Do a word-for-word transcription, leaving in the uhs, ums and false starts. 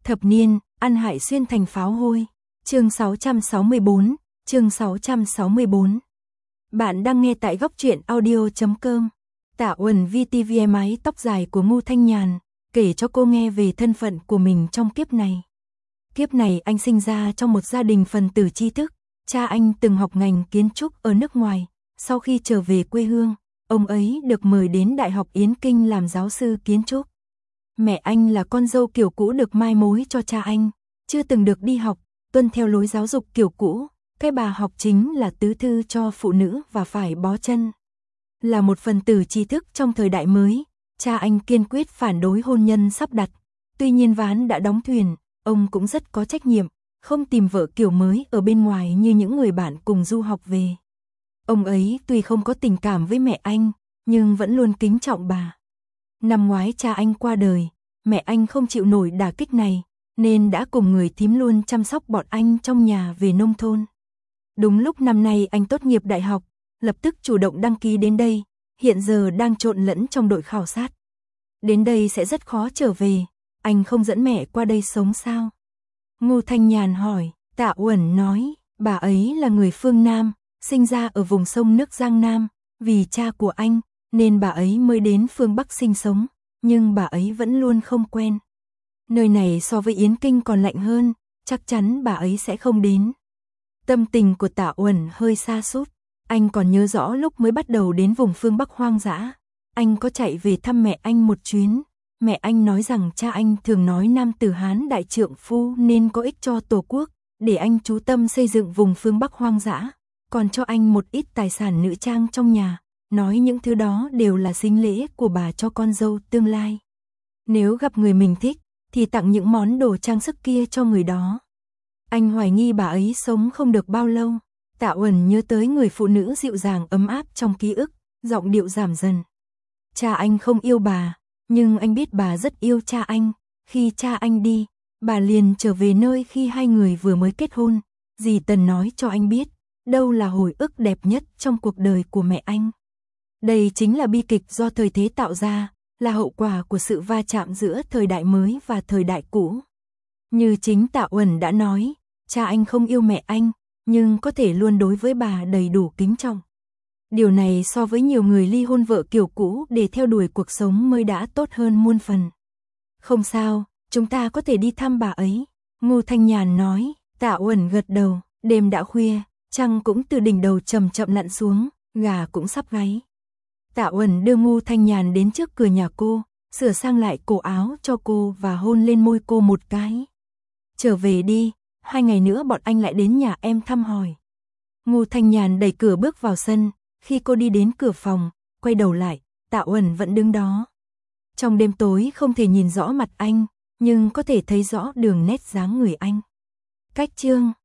Thập niên, ăn hại xuyên thành pháo hôi. Chương sáu trăm sáu mươi bốn, chương sáu trăm sáu mươi bốn. Bạn đang nghe tại góc truyện audio chấm com. Tạ Uẩn vê tê vê mái tóc dài của Ngô Thanh Nhàn, kể cho cô nghe về thân phận của mình trong kiếp này. Kiếp này anh sinh ra trong một gia đình phần tử tri thức, cha anh từng học ngành kiến trúc ở nước ngoài, sau khi trở về quê hương, ông ấy được mời đến Đại học Yến Kinh làm giáo sư kiến trúc. Mẹ anh là con dâu kiểu cũ được mai mối cho cha anh, chưa từng được đi học, tuân theo lối giáo dục kiểu cũ, cái bà học chính là tứ thư cho phụ nữ và phải bó chân. Là một phần tử tri thức trong thời đại mới, cha anh kiên quyết phản đối hôn nhân sắp đặt, tuy nhiên ván đã đóng thuyền, ông cũng rất có trách nhiệm, không tìm vợ kiểu mới ở bên ngoài như những người bạn cùng du học về. Ông ấy tuy không có tình cảm với mẹ anh, nhưng vẫn luôn kính trọng bà. Năm ngoái cha anh qua đời, mẹ anh không chịu nổi đả kích này, nên đã cùng người thím luôn chăm sóc bọn anh trong nhà về nông thôn. Đúng lúc năm nay anh tốt nghiệp đại học, lập tức chủ động đăng ký đến đây, hiện giờ đang trộn lẫn trong đội khảo sát. Đến đây sẽ rất khó trở về, anh không dẫn mẹ qua đây sống sao? Ngô Thanh Nhàn hỏi. Tạ Uẩn nói, bà ấy là người phương Nam, sinh ra ở vùng sông nước Giang Nam, vì cha của anh, nên bà ấy mới đến phương Bắc sinh sống, nhưng bà ấy vẫn luôn không quen. Nơi này so với Yến Kinh còn lạnh hơn, chắc chắn bà ấy sẽ không đến. Tâm tình của Tạ Uẩn hơi sa sút, anh còn nhớ rõ lúc mới bắt đầu đến vùng phương Bắc hoang dã, anh có chạy về thăm mẹ anh một chuyến. Mẹ anh nói rằng cha anh thường nói nam tử Hán đại trượng phu nên có ích cho Tổ quốc, để anh chú tâm xây dựng vùng phương Bắc hoang dã, còn cho anh một ít tài sản nữ trang trong nhà, nói những thứ đó đều là sính lễ của bà cho con dâu tương lai. Nếu gặp người mình thích, thì tặng những món đồ trang sức kia cho người đó. Anh hoài nghi bà ấy sống không được bao lâu. Tạ Uẩn nhớ tới người phụ nữ dịu dàng ấm áp trong ký ức, giọng điệu giảm dần. Cha anh không yêu bà, nhưng anh biết bà rất yêu cha anh. Khi cha anh đi, bà liền trở về nơi khi hai người vừa mới kết hôn. Dì Tần nói cho anh biết, đâu là hồi ức đẹp nhất trong cuộc đời của mẹ anh. Đây chính là bi kịch do thời thế tạo ra, là hậu quả của sự va chạm giữa thời đại mới và thời đại cũ. Như chính Tạ Uẩn đã nói, cha anh không yêu mẹ anh, nhưng có thể luôn đối với bà đầy đủ kính trọng. Điều này so với nhiều người ly hôn vợ kiểu cũ để theo đuổi cuộc sống mới đã tốt hơn muôn phần. Không sao, chúng ta có thể đi thăm bà ấy. Ngô Thanh Nhàn nói. Tạ Uẩn gật đầu. Đêm đã khuya, trăng cũng từ đỉnh đầu chậm chậm lặn xuống, gà cũng sắp gáy. Tạ Uẩn đưa Ngô Thanh Nhàn đến trước cửa nhà cô, sửa sang lại cổ áo cho cô và hôn lên môi cô một cái. Trở về đi, hai ngày nữa bọn anh lại đến nhà em thăm hỏi. Ngô Thanh Nhàn đẩy cửa bước vào sân. Khi cô đi đến cửa phòng, quay đầu lại, Tạ Uẩn vẫn đứng đó. Trong đêm tối không thể nhìn rõ mặt anh, nhưng có thể thấy rõ đường nét dáng người anh. Cách chương